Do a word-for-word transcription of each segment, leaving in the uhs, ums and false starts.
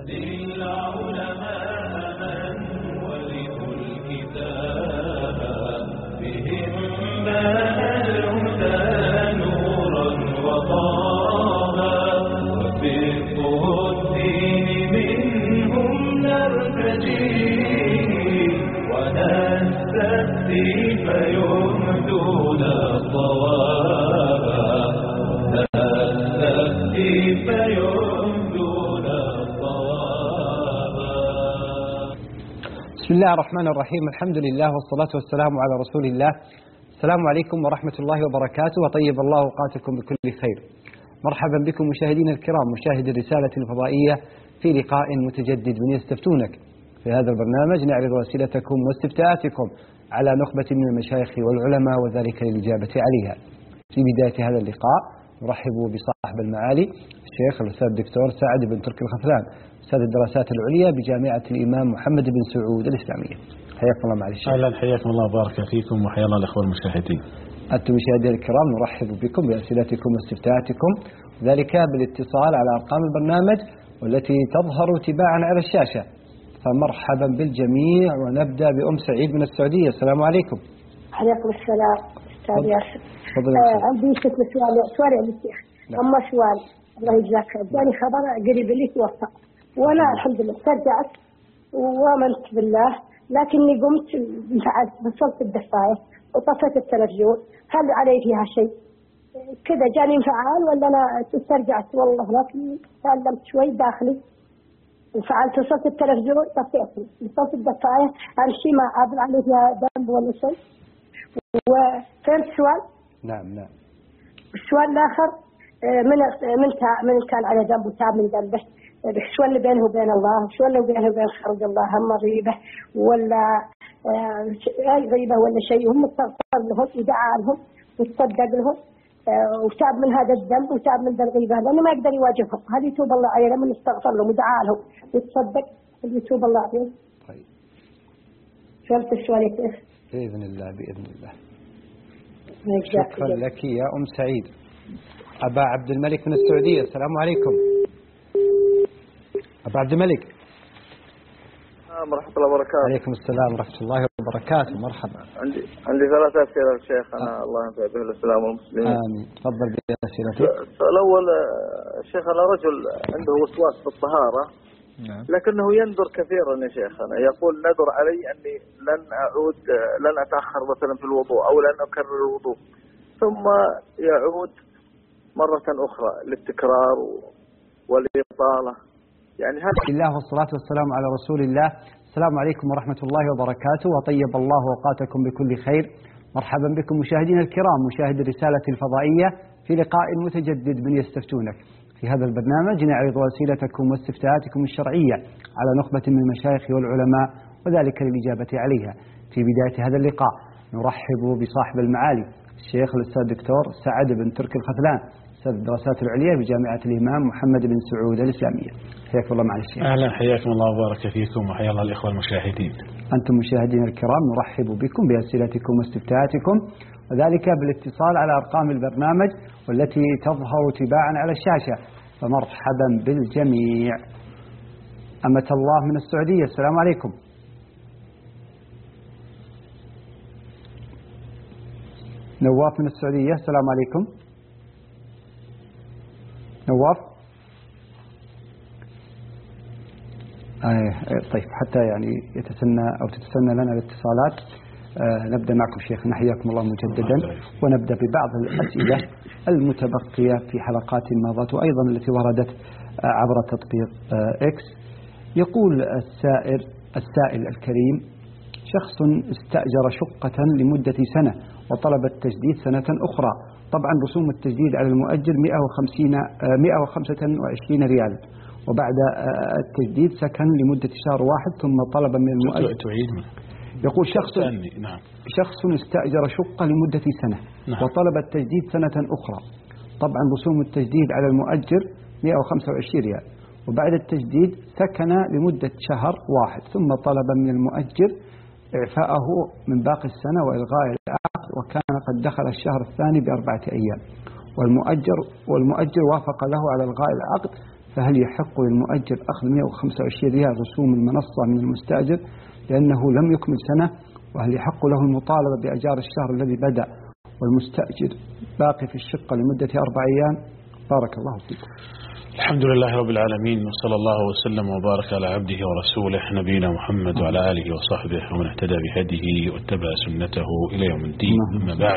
بسم الله الرحمن الرحيم. الحمد لله والصلاة والسلام على رسول الله. السلام عليكم ورحمة الله وبركاته، وطيب الله أوقاتكم بكل خير. مرحبا بكم مشاهدينا الكرام، مشاهدي الرسالة الفضائية في لقاء متجدد من يستفتونك. في هذا البرنامج نعرض أسئلتكم واستفتاءاتكم على نخبة من المشايخ والعلماء، وذلك للإجابة عليها. في بداية هذا اللقاء نرحب بصاحب المعالي الشيخ الأستاذ الدكتور سعد بن تركي الخفلان، أستاذ الدراسات العليا بجامعة الإمام محمد بن سعود الإسلامية. حياكم الله معالي الشيخ. أهلا، حياكم الله وبارك فيكم، وحيا الله الأخوة المشاهدين. أنتم مشاهدينا الكرام نرحب بكم بأسئلتكم واستفتاءاتكم، ذلك بالاتصال على أرقام البرنامج والتي تظهر تباعا على الشاشة. فمرحبا بالجميع، ونبدأ بأم سعيد من السعودية. السلام عليكم. عليكم السلام أستاذ ياسر. آه عندي ست سؤال سؤال يا شيخ. أما سؤال الله يجزاك خير، جاني خبر قريب لي توفى، وأنا الحمد لله استرجعت وآمنت بالله، لكني قمت انفعلت وصلت الدفاية وطفيت التلفزيون. هل علي فيها شيء كذا؟ جاني انفعال ولا أنا استرجعت؟ والله لكن تعلمت شوي داخلي، انفعلت وصلت التلفزيون طفيته وصلت الدفاية. هل شيء ما عاد علي فيها ذنب ولا شيء؟ وفهمت السؤال؟ نعم نعم. السؤال الآخر، من من من كان على ذنب وتاب من ذنبه، شو اللي بينه وبين الله، شو اللي بينه وبين خلق الله، هم غيبة ولا أي غيبة ولا شيء، هم استغفر لهم ودعا لهم وتصدق لهم وتاب من هذا الذنب وتاب من ذا الغيبة، لأنه ما يقدر يواجههم. هل يتوب الله عليه لما استغفر لهم ودعا لهم وتصدق؟ هل يتوب الله عليه؟ طيب، فهمت السؤال يا شيخ؟ بإذن الله بإذن الله. شكرا لك يا أم سعيد. أبا عبد الملك من السعودية. السلام عليكم أبا عبد الملك. ورحمة الله وبركاته. عليكم السلام ورحمة الله وبركاته. مرحبا. عندي عندي ثلاث أسئلة يا شيخ. أنا آه. الله ينفع به الإسلام والمسلمين. آمين. تفضل بأسئلتك. السؤال الأول شيخ، أنا رجل عنده وسواس بالطهارة، نعم. لكنه يندر كثيرا يا شيخ. أنا يقول ندر علي أني لن أعود، لن أتأخر مثلا في الوضوء أو لن أكرر الوضوء، ثم يعود مرة أخرى للتكرار والإطالة. يعني هذا. بسم الله والصلاة والسلام على رسول الله. السلام عليكم ورحمة الله وبركاته، وطيب الله أوقاتكم بكل خير. مرحبا بكم مشاهدينا الكرام، مشاهد الرسالة الفضائية في لقاء متجدد من يستفتونك. في هذا البرنامج نعرض أسئلتكم واستفتاءاتكم الشرعية على نخبة من المشايخ والعلماء، وذلك للإجابة عليها. في بداية هذا اللقاء نرحب بصاحب المعالي الشيخ الأستاذ الدكتور سعد بن تركي الخفلان، أستاذ الدراسات العليا بجامعة الإمام محمد بن سعود الإسلامية. حياكم الله معالي الشيخ. أهلا، حياكم الله وبارك فيكم، وحيا الله الإخوة المشاهدين. أنتم مشاهدين الكرام نرحب بكم بأسئلتكم واستفتاءاتكم، وذلك بالاتصال على أرقام البرنامج والتي تظهر تباعا على الشاشة. فمرحبا بالجميع. أمة الله من السعودية. السلام عليكم. نواف من السعودية. السلام عليكم نواف. آه طيب، حتى يعني يتسنى أو تتسنى لنا الاتصالات، آه نبدأ معكم شيخنا حياكم الله مجددا، ونبدأ ببعض الأسئلة المتبقية في حلقات ماضت، وأيضا التي وردت آه عبر تطبيق آه إكس. يقول السائل السائل الكريم: شخص استأجر شقة لمدة سنة وطلب التجديد سنة أخرى. طبعا رسوم التجديد على المؤجر مئة وخمسة وعشرين ريال، وبعد التجديد سكن لمدة شهر واحد ثم طلب من المؤجر. يقول شخص نعم. شخص استأجر شقة لمدة سنة نعم. وطلب التجديد سنة أخرى. طبعا رسوم التجديد على المؤجر مئة وخمسة وعشرين ريال، وبعد التجديد سكن لمدة شهر واحد ثم طلب من المؤجر إعفاءه من باقي السنة وإلغاء العقد، وكان قد دخل الشهر الثاني بأربعة أيام، والمؤجر والمؤجر وافق له على إلغاء العقد، فهل يحق للمؤجر أخذ مئة وخمسة وعشرين ريال رسوم المنصة من المستأجر لأنه لم يكمل سنة؟ وهل يحق له المطالبة بأجار الشهر الذي بدأ والمستأجر باقي في الشقة لمدة أربع أيام؟ بارك الله فيكم. الحمد لله رب العالمين، وصلى الله وسلم وبارك على عبده ورسوله نبينا محمد وعلى آله وصحبه ومن اهتدى بهديه واتبع سنته إلى يوم الدين. أما بعد،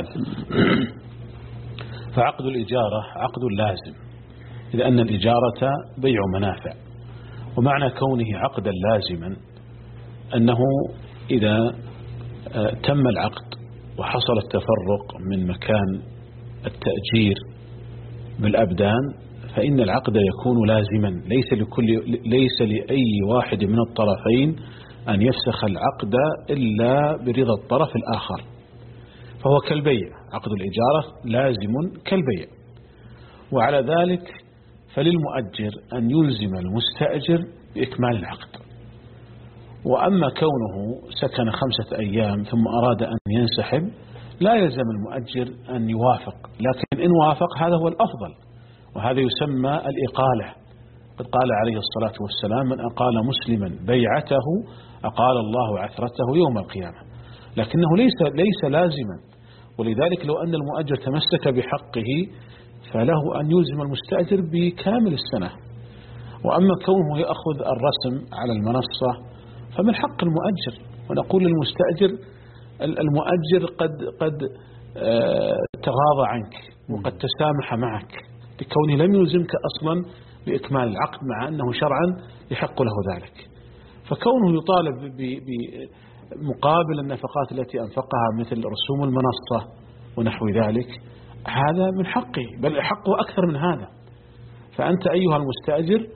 فعقد الإجارة عقد لازم، إذ أن الإجارة بيع منافع، ومعنى كونه عقدا لازما أنه إذا تم العقد وحصل التفرق من مكان التأجير بالأبدان فإن العقد يكون لازما، ليس لكل ليس لأي واحد من الطرفين أن يفسخ العقد إلا برضا الطرف الآخر، فهو كالبيع، عقد الإجارة لازم كالبيع. وعلى ذلك فللمؤجر أن يلزم المستأجر بإكمال العقد. وأما كونه سكن خمسة أيام ثم أراد أن ينسحب لا يلزم المؤجر أن يوافق، لكن إن وافق هذا هو الأفضل، وهذا يسمى الإقالة. قد قال عليه الصلاة والسلام: من أقال مسلما بيعته أقال الله عثرته يوم القيامة. لكنه ليس ليس لازما، ولذلك لو أن المؤجر تمسك بحقه فله أن يلزم المستأجر بكامل السنة. وأما كونه يأخذ الرسم على المنصة فمن حق المؤجر، ونقول للمستأجر: المؤجر قد قد تغاضى عنك وقد تسامح معك لكونه لم يلزمك أصلا بإكمال العقد، مع أنه شرعا يحق له ذلك. فكونه يطالب بمقابل النفقات التي أنفقها مثل رسوم المنصة ونحو ذلك هذا من حقه، بل حقه أكثر من هذا. فأنت أيها المستأجر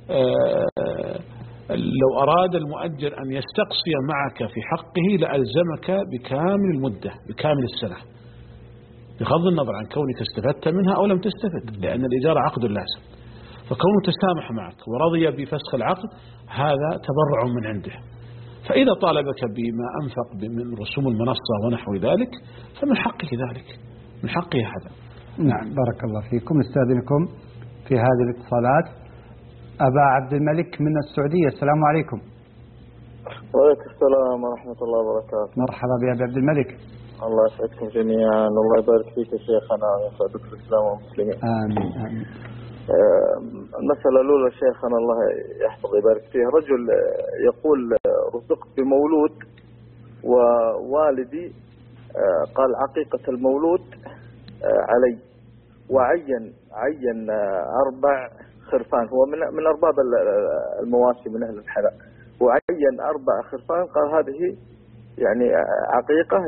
لو أراد المؤجر أن يستقصي معك في حقه لألزمك بكامل المدة بكامل السنة، بغض النظر عن كونك استفدت منها أو لم تستفد، لأن الإجارة عقد لازم. فكونه تسامح معك ورضي بفسخ العقد هذا تبرع من عنده. فإذا طالبك بما أنفق من رسوم المنصة ونحو ذلك فمن حقه ذلك، من حقه هذا. نعم، بارك الله فيكم. نستأذنكم في هذه الاتصالات. أبا عبد الملك من السعودية، السلام عليكم. وعليكم السلام ورحمة الله وبركاته. مرحبا بأبي عبد الملك. الله يسعدكم جميعا، الله يبارك فيك يا شيخنا ويسعدك في الإسلام والمسلمين. آمين آمين. المسألة الأولى شيخنا الله يحفظ ويبارك فيه، رجل يقول: رزقت بمولود ووالدي قال عقيقة المولود علي، وعين عين أربع خرفان، هو من من أرباب المواشي من أهل الحلال، وعين أربع خرفان قال هذه يعني عقيقة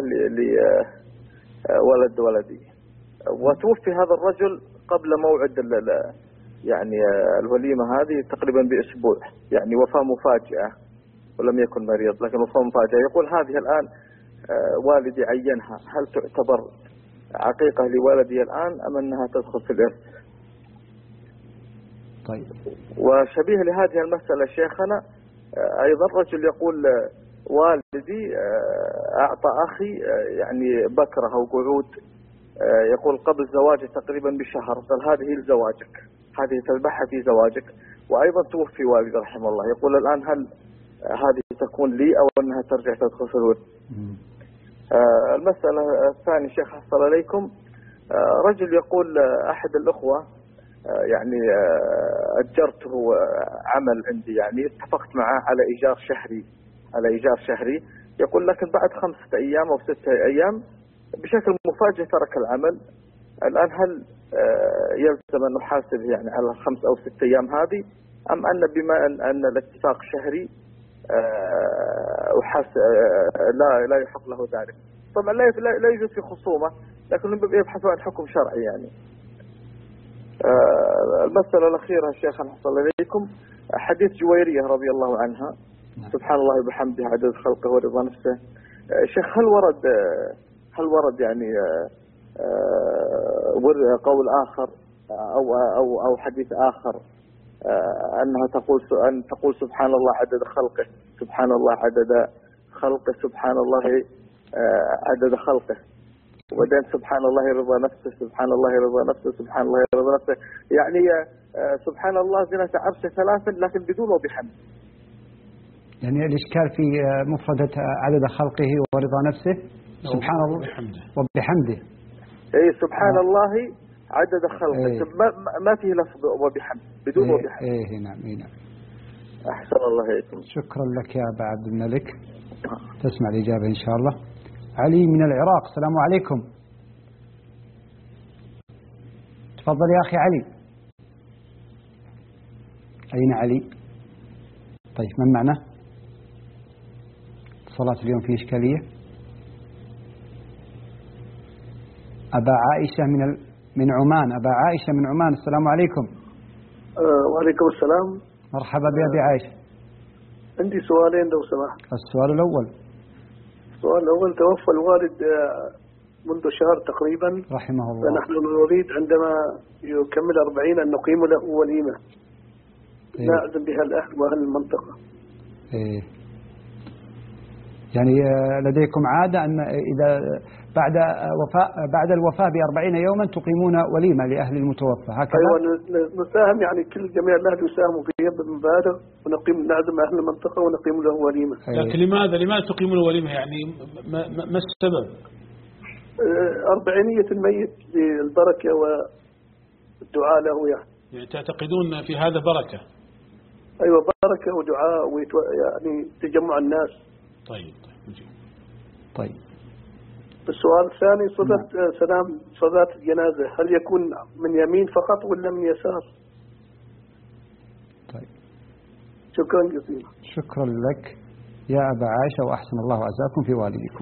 لولد ولدي. وتوفي هذا الرجل قبل موعد يعني الوليمة هذه تقريبا بأسبوع، يعني وفاة مفاجئة ولم يكن مريض لكن وفاة مفاجئة. يقول هذه الآن والدي عينها، هل تعتبر عقيقة لولدي الآن أم أنها تدخل في الإرث؟ طيب. وشبيه لهذه المسألة شيخنا أيضا رجل يقول: والدي أعطى أخي يعني بكرة أو قعود، يقول قبل زواجه تقريبا بشهر، قال هذه لزواجك، هذه تذبحها في زواجك. وأيضا توفي والدي رحمه الله، يقول الآن هل هذه تكون لي أو أنها ترجع تدخل في الورث؟ المسألة الثانية شيخ حصل عليكم، رجل يقول أحد الأخوة يعني أجرته عمل عندي، يعني اتفقت معه على إيجار شهري على إيجار شهري يقول لكن بعد خمسة أيام أو ستة أيام بشكل مفاجئ ترك العمل. الآن هل يلزم أن نحاسب يعني على الخمس أو ست أيام هذه، أم أن بما أن الاتفاق شهري لا لا يحق له ذلك؟ طبعا لا لا يوجد في خصومة، لكن يبحثوا عن حكم شرعي. يعني المسألة الأخيرة شيخ حصل عليكم، حديث جويرية رضي الله عنها، سبحان الله وبحمده عدد خلقه ورضا نفسه. شيخ هل ورد هل ورد يعني قول آخر أو أو أو حديث آخر أنها تقول أن تقول سبحان الله عدد خلقه، سبحان الله عدد خلقه، سبحان الله عدد خلقه؟ وبعدين سبحان الله رضا نفسه، سبحان الله رضا نفسه، سبحان الله رضا نفسه، يعني سبحان الله زنة عرشه ثلاثا لكن بدون وبحمد. يعني الإشكال في مفردة عدد خلقه ورضا نفسه سبحان الله وبحمده وبحمده. اي سبحان آه. الله عدد خلقه إيه. ما ما فيه لفظ وبحمد، بدون إيه وبحمد. ايه نعم اي نعم. احسن الله إليكم. شكرا لك يا أبا عبد الملك. تسمع الإجابة إن شاء الله. علي من العراق، السلام عليكم. تفضل يا أخي علي. أين علي؟ طيب من معنا؟ صلاة اليوم في إشكالية. أبا عائشة من ال... من عمان، أبا عائشة من عمان، السلام عليكم. أه وعليكم السلام. مرحبا بأبي عائشة. عندي سؤالين لو سمحت. السؤال الأول. السؤال الأول، توفى الوالد منذ شهر تقريبا رحمه الله، فنحن نريد عندما يكمل أربعين أن نقيم له وليمة إيه؟ نعزم بها الأهل وأهل المنطقة. إيه؟ يعني لديكم عادة أن إذا بعد وفاة بعد الوفاة بأربعين يوما تقيمون وليمة لأهل المتوفى هكذا؟ أيوة نساهم، يعني كل جميع الأهل يساهموا فيها بمبالغ ونقيم نعزم أهل المنطقة ونقيم له وليمة. لكن لماذا لماذا تقيمون وليمة؟ يعني ما, ما السبب؟ أربعينية الميت للبركة والدعاء له يعني. يعني تعتقدون في هذا بركة؟ أيوة بركة ودعاء ويتو... يعني تجمع الناس. طيب طيب طيب. السؤال الثاني، صلاة سلام صلاة الجنازة هل يكون من يمين فقط ولا من يسار؟ طيب. شكرا جزيلا. شكرا لك يا أبا عائشة وأحسن الله عزاكم في والديكم.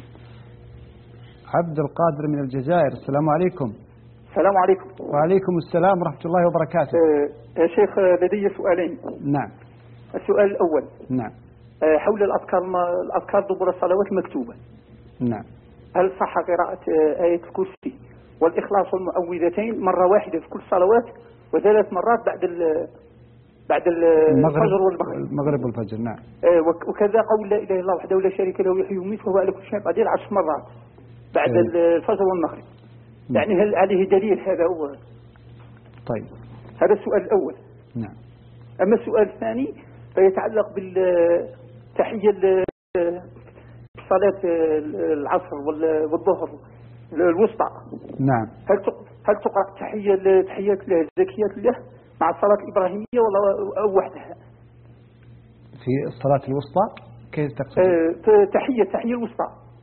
عبد القادر من الجزائر، السلام عليكم. السلام عليكم. وعليكم السلام ورحمة الله وبركاته. أه يا شيخ لدي سؤالين. نعم. السؤال الأول نعم أه حول الأذكار الأذكار دبر الصلوات المكتوبة. نعم. هل صح قراءة آية الكرسي والإخلاص والمعوذتين مرة واحدة في كل الصلوات وثلاث مرات بعد ال بعد الفجر والمغرب؟ المغرب والفجر نعم. أه وكذا قول لا إله إلا الله وحده لا شريك له يحيي ويميت وهو على كل شيء قدير عشر مرات بعد أه. الفجر والمغرب. يعني هل عليه دليل هذا هو؟ طيب. هذا السؤال الأول. نعم. أما السؤال الثاني فيتعلق بالتحية صلاة العصر والظهر الوسطى. نعم. هل هل تقرأ تحية تحيات الله زكيات الله مع الصلاة الإبراهيمية ولا أو وحدها؟ في الصلاة الوسطى كيف تقصد؟ أه تحية تحية الوسطى.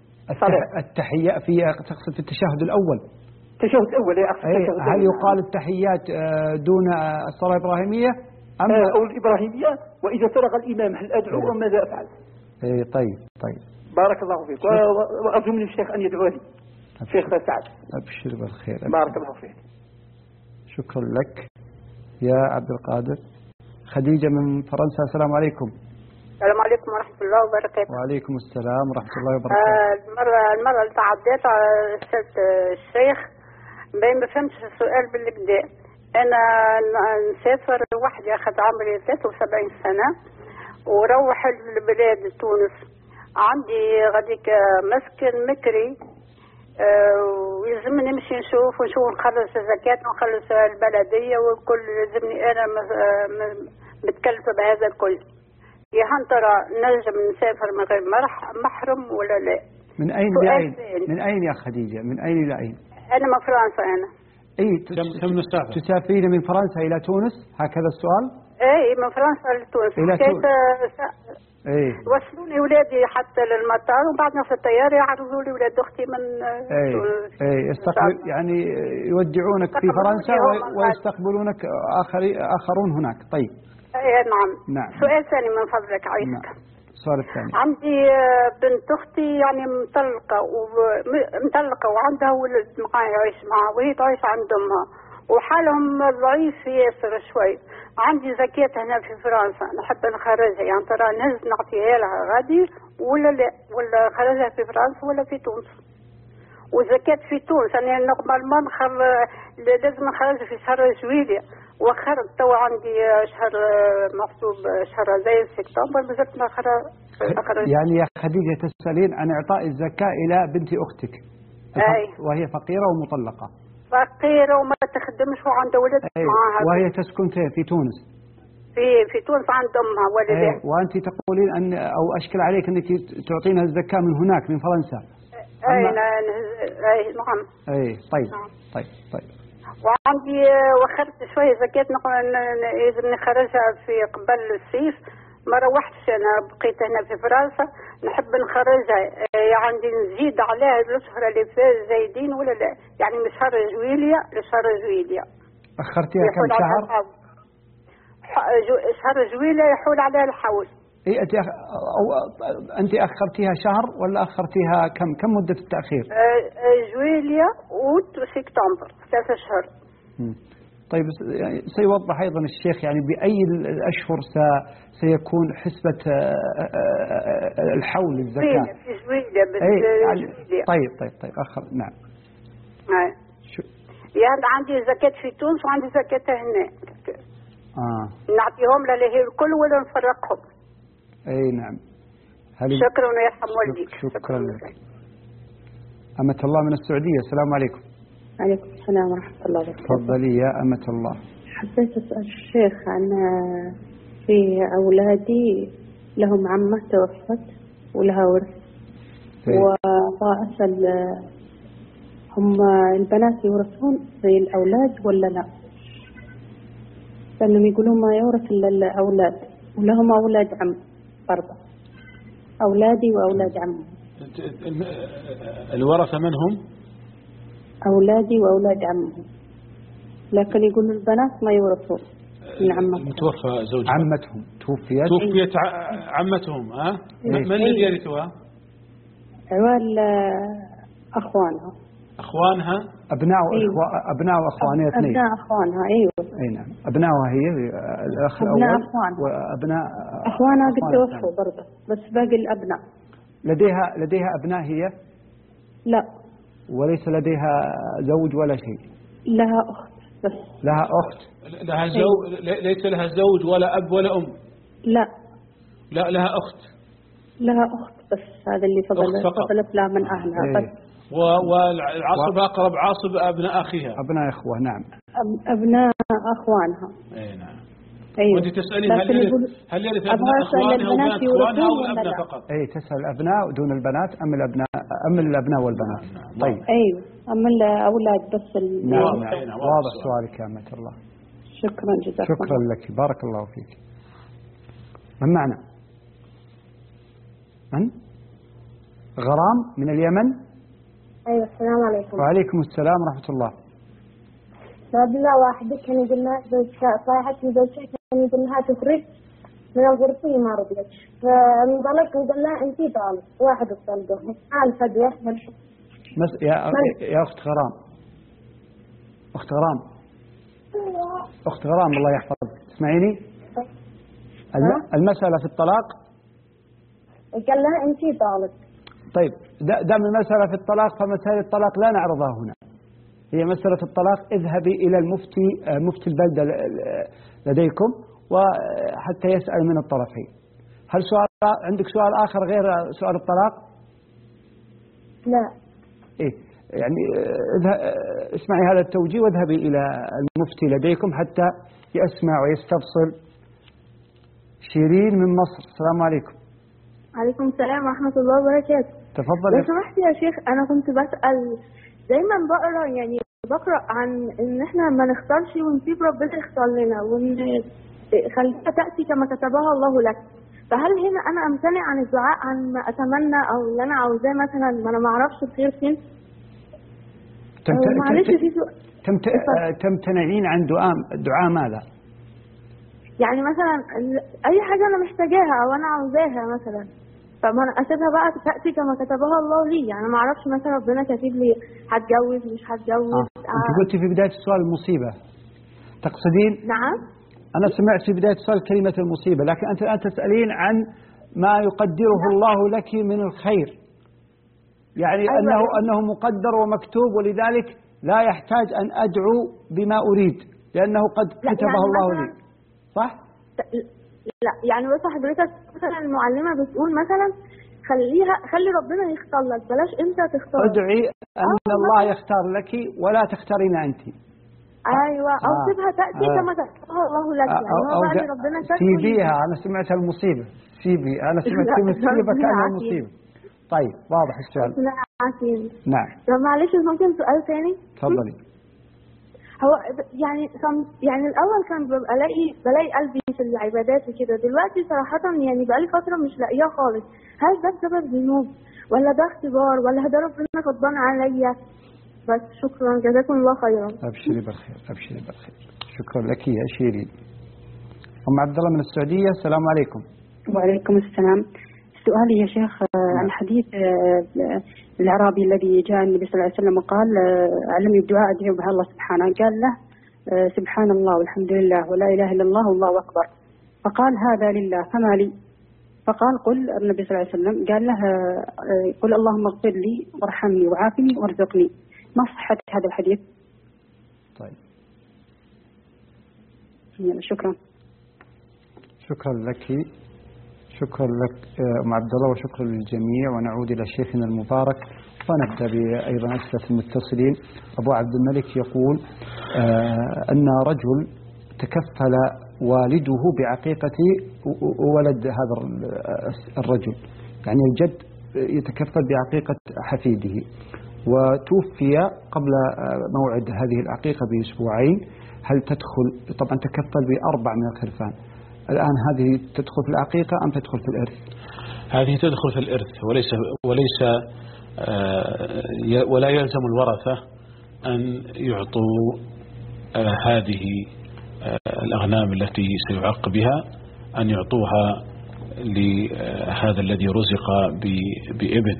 التحية في تقصد في التشهد الأول. التشهد الأول يا أخي. هل يقال التحيات دون الصلاة الإبراهيمية أم أو الإبراهيمية؟ وإذا فرغ الإمام هل أدعو أم ماذا أفعل؟ إيه طيب طيب. بارك الله فيك. وأرجو من الشيخ أن يدعو لي. شيخ سعد. أبشر بالخير. أبشر. بارك الله فيك. شكرا لك يا عبد القادر. خديجة من فرنسا، السلام عليكم. السلام عليكم ورحمة الله وبركاته. وعليكم السلام ورحمة الله وبركاته. آه المرة المرة اللي تعديت على أستاذ الشيخ باين ما فهمتش السؤال بالكدا. أنا نسافر وحدي أخذ عمري ثلاثة وسبعين سنة وروح البلاد تونس. عندي غاديك مسكن مكري أه ويلزمني نمشي نشوف ونشوف نخلص الزكاة ونخلص البلدية والكل لازمني أنا متكلفة بهذا الكل. يا هل ترى نجم نسافر من غير محرم ولا لا؟ من أين لأين؟ من أين يا خديجة؟ من أين لأين؟ أنا من فرنسا. أنا أي كم مسافة؟ تسافرين من فرنسا إلى تونس هكذا السؤال؟ اي من فرنسا لتونس. إلى تونس. ايه وصلوني ولادي حتى للمطار وبعدنا في الطيارة يعرضوا لي ولاد أختي من اي اي يستقبل يعني يودعونك في فرنسا ويستقبلونك آخري آخرون هناك. طيب. اي نعم. نعم. سؤال ثاني من فضلك عايزك. نعم. السؤال الثاني. عندي بنت أختي يعني مطلقة ومطلقة وعندها ولد معايا يعيش معها وهي تعيش عند أمها وحالهم ضعيف ياسر شوي. عندي زكاة هنا في فرنسا نحب نخرجها، يعني ترى نهز نعطيها لها غادي ولا لا، ولا خرجها في فرنسا ولا في تونس؟ والزكاة في تونس أنا يعني نورمالمون نخر لازم نخرجها في شهر جويلية وخرج توا عندي شهر محسوب شهر زي سبتمبر مازلت ما خرج. يعني يا خديجة تسألين عن إعطاء الزكاة إلى بنت أختك. وهي فقيرة ومطلقة. فقيرة وما تخدمش وعندها ولد معها. وهي تسكن في تونس. في في تونس عند أمها ولدها. وأنت تقولين أن أو أشكل عليك أنك تعطينها الزكاة من هناك من فرنسا. أي نعم. أي طيب طيب طيب. وعندي وخرت شوية زكاة لازم نخرجها في قبل الصيف. ما روحتش أنا بقيت هنا في فرنسا نحب نخرجها. عندي نزيد عليها الأشهر اللي فات زايدين ولا لا؟ يعني من شهر جويليا لشهر جويليا. أخرتيها كم شهر؟ شهر جويليا يحول عليها الحول. إيه أنت أخ... أو... أنت أخرتيها شهر ولا أخرتيها كم كم مدة التأخير؟ جويليا أوت وسبتمبر ثلاثة أشهر. طيب يعني سيوضح أيضا الشيخ يعني بأي الأشهر س... سيكون حسبة الحول الزكاة. في جويليا أي يعني... طيب طيب طيب أخر نعم. أي. شو... يعني عندي زكاة في تونس وعندي زكاة هنا. آه. نعطيهم للهي الكل ولا نفرقهم؟ أي نعم. هل... شكرا ويرحم والديك. شكرا, شكرا لك. أمة الله من السعودية. السلام عليكم. عليكم السلام ورحمة الله وبركاته. تفضلي يا أمة الله. حبيت أسأل الشيخ عن في أولادي لهم عمة توفت ولها ورث، وأسأل هم البنات يورثون زي الأولاد ولا لا؟ لأنهم يقولون ما يورث إلا الأولاد، ولهم أولاد عم برضه، أولادي وأولاد عمهم. الورثة من هم؟ أولادي وأولاد عمهم، لكن يقولوا البنات ما يورثون من عمتهم. المتوفى زوجها عمتهم توفيت توفيت عمتهم. ها من الذي يرثها؟ عوال أخوانها. أخوانها أبناء أيوة. أخو... أبناء وأخوانها اثنين. أبناء أخوانها أيوة. أي نعم أبناءها هي الأخ الأول. أبناء أخوانها. وأبناء أخوانها قد توفوا برضه، بس باقي الأبناء. لديها لديها أبناء هي؟ لا. وليس لديها زوج ولا شيء؟ لها أخت بس. لها أخت. لها زوج. ليس لها زوج ولا أب ولا أم؟ لا. لا لها أخت. لها أخت بس، هذا اللي فضلت فضلت لها من أهلها. إيه. بس. والعصب أقرب عاصب أبناء أخيها. أبناء إخوة نعم. أب... أبناء أخوانها. أي نعم. أيوة. وأنت تسألين هل يرث هل يرث أبناء أخوانها وبنات أخوانها أو الأبناء فقط؟ أي تسأل الأبناء دون البنات أم الأبناء أم الأبناء والبنات؟ نعم. طيب. أيوة أما الأولاد بس. نعم. نعم. واضح سؤالك يا أمة الله. شكرا جزاك الله. شكرا لك بارك الله فيك. من معنا؟ من؟ غرام من اليمن. أيوة السلام عليكم. وعليكم السلام ورحمة الله. بالله واحدة كان يقول لها زوجها صاحت زوجها كان يقول لها تخرج من الغرفة ما رضيت، فانطلق وقال لها أنت طالب واحد الطلقة قال فدوة. مس يا يا أخت غرام أخت غرام أخت غرام الله يحفظك اسمعيني. المسألة في الطلاق قال لها أنت طالب. طيب دام المسألة في الطلاق فمسألة الطلاق لا نعرضها هنا، هي مسألة الطلاق اذهبي إلى المفتي مفتي البلدة لديكم وحتى يسأل من الطرفين. هل سؤال عندك سؤال آخر غير سؤال الطلاق؟ لا. إيه يعني اسمعي هذا التوجيه واذهبي إلى المفتي لديكم حتى يسمع ويستفصل. شيرين من مصر. السلام عليكم. عليكم السلام ورحمة الله وبركاته. تفضل. لو سمحت يا شيخ أنا كنت بسأل دايما بقرأ يعني بقرأ عن إن إحنا ما نختارش ونسيب ربنا يختار لنا وإن خليها تأتي كما كتبها الله لك، فهل هنا أنا أمتنع عن الدعاء عن ما أتمنى أو اللي أنا عاوزاه مثلا ما أنا ما أعرفش الخير فين؟ تمت... معلش في سؤال. تمت... تمتنعين عن دعاء دعاء ماذا؟ يعني مثلا أي حاجة أنا محتاجاها أو أنا عاوزاها مثلا، فما أنا أسيبها بقى تأتي كما كتبها الله لي، يعني ما أعرفش مثلا ربنا كاتب لي هتجوز مش هتجوز. آه. آه. أنت قلتي في بداية السؤال المصيبة تقصدين؟ نعم. أنا سمعت في بداية السؤال كلمة المصيبة، لكن أنت الآن تسألين عن ما يقدره الله لك من الخير، يعني أيوة أنه أيوة. أنه مقدر ومكتوب ولذلك لا يحتاج أن أدعو بما أريد لأنه قد كتبه يعني الله لي، صح؟ لا يعني بس حضرتك مثلا المعلمة بتقول مثلا خليها خلي ربنا يختار لك، بلاش انت تختار. ادعي ان أو الله مثلاً- يختار لك ولا تختارين انت. ايوه او آه. سيبها تاتي آه. كما كتبها الله لك، يعني أو, هو أو بقى اللي د- ربنا كاتبه. سيبيها. أنا سمعت المصيبة. سيبي. أنا سمعت لا، كلمة سيبة ربنا كأنها عافيك. مصيبة. طيب واضح السؤال. ربنا عافيك. نعم طب معلش ممكن سؤال ثاني؟ تفضلي. هو يعني some- يعني الاول كان ببقى الاقي بلاقي قلبي في العبادات وكده، دلوقتي صراحه يعني بقالي فتره مش لاقياه خالص. هل ده بسبب ذنوب ولا ده اختبار ولا ده ربنا غضبان عليا؟ بس شكرا، جزاكم الله خيرا. أبشري بالخير. أبشري بالخير. شكرا لك يا شيرين. أم عبد الله من السعودية. السلام عليكم. وعليكم السلام. سؤالي يا شيخ عن حديث الأعرابي الذي جاء النبي صلى الله عليه وسلم وقال علمني بدعاء أدعو بها الله سبحانه، قال له سبحان الله والحمد لله ولا إله إلا الله والله أكبر، فقال هذا لله فما لي؟ فقال قل، النبي صلى الله عليه وسلم قال له قل اللهم اغفر لي وارحمني وعافني وارزقني. ما صحة هذا الحديث؟ طيب شكرا. شكرا لك. شكرا لك أم عبد الله وشكرا للجميع. ونعود إلى شيخنا المبارك ونبدأ بأيضا أسئلة المتصلين. أبو عبد الملك يقول آه أن رجل تكفل والده بعقيقة ولد هذا الرجل، يعني الجد يتكفل بعقيقة حفيده، وتوفي قبل موعد هذه العقيقة بأسبوعين. هل تدخل؟ طبعا تكفل بأربع من الخرفان. الآن هذه تدخل في العقيقة أم تدخل في الإرث؟ هذه تدخل في الإرث وليس وليس آه ولا يلزم الورثة أن يعطوا آه هذه آه الأغنام التي سيعق بها أن يعطوها لهذا الذي رزق بابن،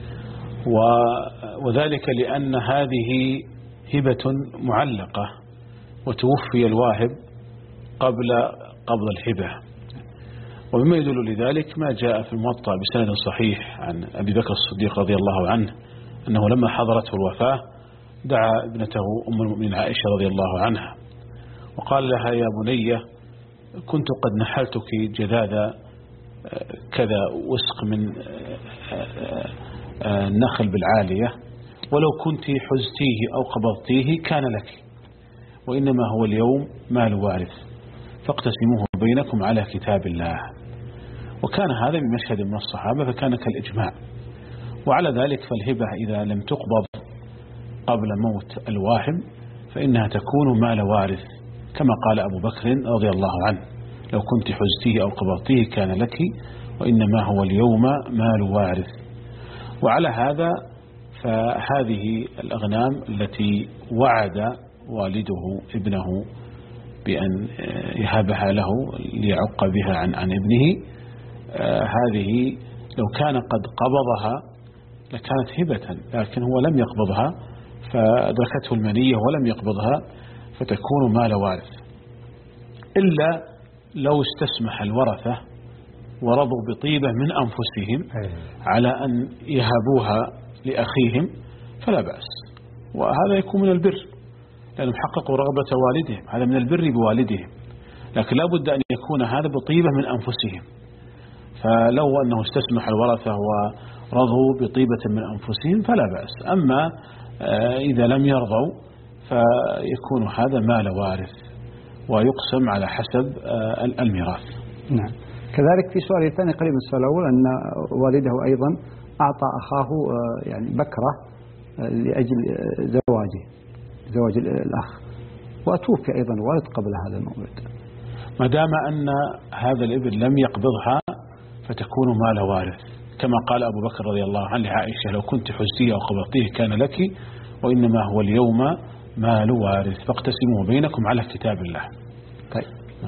وذلك لأن هذه هبة معلقة وتوفي الواهب قبل قبض الهبة. ومما يدل لذلك ما جاء في الموطأ بسند صحيح عن أبي بكر الصديق رضي الله عنه أنه لما حضرته الوفاة دعا ابنته أم المؤمنين عائشة رضي الله عنها وقال لها يا بنية كنت قد نحلتك جذاذ كذا وسق من النخل بالعالية، ولو كنت حزتيه أو قبضتيه كان لك، وإنما هو اليوم مال وارث فاقتسموه بينكم على كتاب الله. وكان هذا بمشهد من الصحابة فكان كالإجماع. وعلى ذلك فالهبة إذا لم تقبض قبل موت الواهب فإنها تكون مال وارث، كما قال أبو بكر رضي الله عنه لو كنت حزتيه أو قبضتيه كان لك، وإنما هو اليوم مال وارث. وعلى هذا فهذه الأغنام التي وعد والده ابنه بأن يهبها له ليعق بها عن عن ابنه، هذه لو كان قد قبضها لكانت هبة، لكن هو لم يقبضها فأدركته المنية ولم يقبضها فتكون مال وارث، إلا لو استسمح الورثة ورضوا بطيبة من أنفسهم على أن يهبوها لأخيهم فلا بأس، وهذا يكون من البر لأنهم حققوا رغبة والدهم، هذا من البر بوالدهم، لكن لا بد أن يكون هذا بطيبة من أنفسهم. فلو أنه استسمح الورثة ورضوا بطيبة من أنفسهم فلا بأس، أما إذا لم يرضوا فيكون هذا مال وارث ويقسم على حسب الميراث. نعم. كذلك في سؤال ثاني قريب من السؤال الأول أن والده أيضا أعطى أخاه يعني بكرة لأجل زواجه زواج الأخ، وأتوفي أيضا الوالد قبل هذا الموعد. ما دام أن هذا الابن لم يقبضها فتكون مال وارث، كما قال أبو بكر رضي الله عنه لعائشة لو كنت حزتيه أو قبضتيه كان لك، وإنما هو اليوم مال وارث فاقتسموه بينكم على كتاب الله. طيب.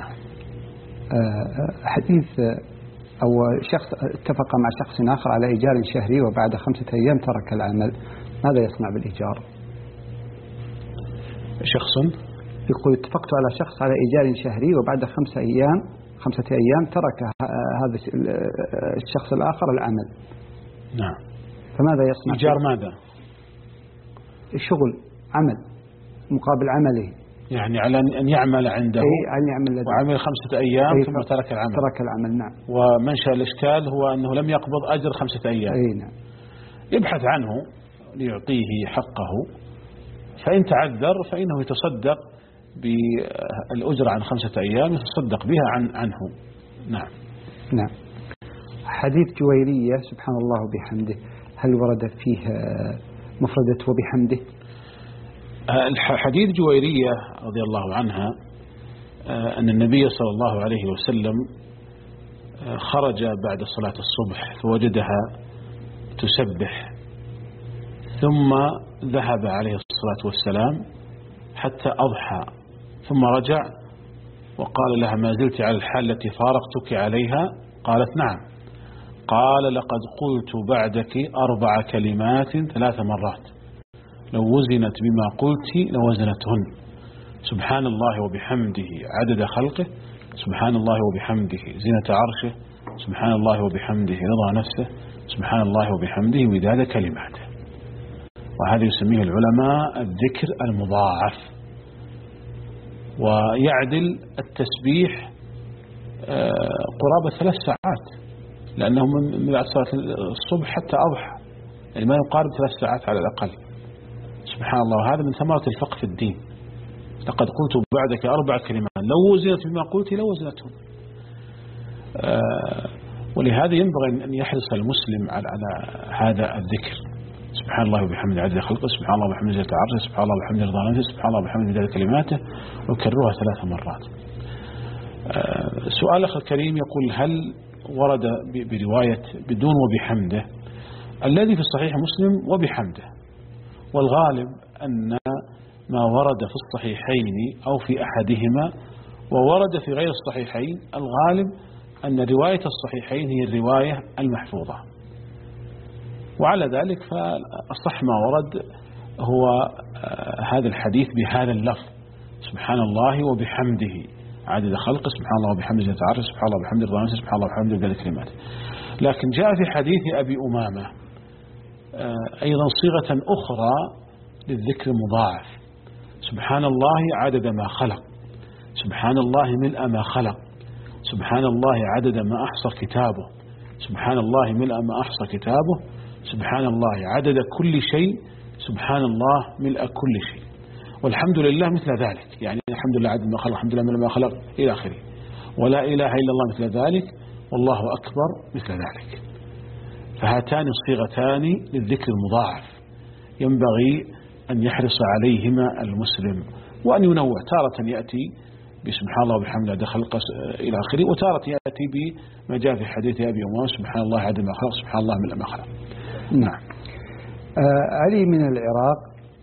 حديث أو شخص اتفق مع شخص آخر على إيجار شهري وبعد خمسة أيام ترك العمل، ماذا يصنع بالإيجار؟ شخص يقول اتفقت على شخص على إيجار شهري وبعد خمسة أيام خمسة أيام ترك هذا الشخص الآخر العمل. نعم. فماذا يصنع؟ إيجار ماذا؟ شغل عمل مقابل عمله. يعني على أن يعمل عنده أن يعمل وعمل خمسة أيام ثم ترك العمل ترك العمل نعم. ومنشأ الإشكال هو أنه لم يقبض أجر خمسة أيام. أي نعم. يبحث عنه ليعطيه حقه، فإن تعذر فإنه يتصدق بالأجر عن خمسة أيام، يتصدق بها عن عنه. نعم. نعم. حديث جويرية سبحان الله وبحمده، هل ورد فيه مفردة وبحمده؟ حديث جويرية رضي الله عنها أن النبي صلى الله عليه وسلم خرج بعد صلاة الصبح فوجدها تسبح، ثم ذهب عليه الصلاة والسلام حتى أضحى، ثم رجع وقال لها: ما زلت على الحال التي فارقتك عليها؟ قالت: نعم. قال: لقد قلت بعدك أربع كلمات ثلاث مرات، لو وزنت بما قلت لوزنتهن: سبحان الله وبحمده عدد خلقه، سبحان الله وبحمده زينة عرشه، سبحان الله وبحمده رضا نفسه، سبحان الله وبحمده وداد كلماته. وهذا يسميه العلماء الذكر المضاعف، ويعدل التسبيح قرابة ثلاث ساعات، لأنه من بعد صلاة الصبح حتى أضحى، يعني ما يقارب ثلاث ساعات على الأقل. سبحان الله، هذا من ثمرة الفقه في الدين. لقد قلت بعدك أربع كلمات لو وزنت بما قلت لو وزنتهم. آه ولهذا ينبغي أن يحرص المسلم على هذا الذكر: سبحان الله وبحمده عدد خلقه، سبحان الله وبحمده زينة عرشه، سبحان الله وبحمده رضا نفسه، سبحان الله وبحمده مداد كلماته، وكررها ثلاث مرات. آه سؤال أخ الكريم يقول: هل ورد برواية بدون وبحمده؟ الذي في الصحيح مسلم وبحمده، والغالب أن ما ورد في الصحيحين أو في أحدهما وورد في غير الصحيحين، الغالب أن رواية الصحيحين هي الرواية المحفوظة. وعلى ذلك فأصح ما ورد هو هذا الحديث بهذا اللفظ: سبحان الله وبحمده عدد خلقه، سبحان الله وبحمده زينة عرشه، سبحان الله وبحمده رضا نفسه، سبحان الله وبحمده مداد كلماته. لكن جاء في حديث أبي أمامة أيضا صيغة أخرى للذكر المضاعف: سبحان الله عدد ما خلق، سبحان الله ملء ما خلق، سبحان الله عدد ما أحصى كتابه، سبحان الله ملء ما أحصى كتابه، سبحان الله عدد كل شيء، سبحان الله ملء كل شيء، والحمد لله مثل ذلك، يعني الحمد لله عدد ما خلق، الحمد لله ملء ما خلق إلى آخره، ولا إله إلا الله مثل ذلك، والله أكبر مثل ذلك. فهاتان الصيغتان للذكر المضاعف ينبغي أن يحرص عليهما المسلم، وأن ينوع، تارة يأتي بسبحان الله وبحمده عدد خلقه إلى آخره، وتارة يأتي بما جاء في حديث أبي أمامة: سبحان الله عدد ما خلق، سبحان الله ملء ما خلق. نعم. آه علي من العراق،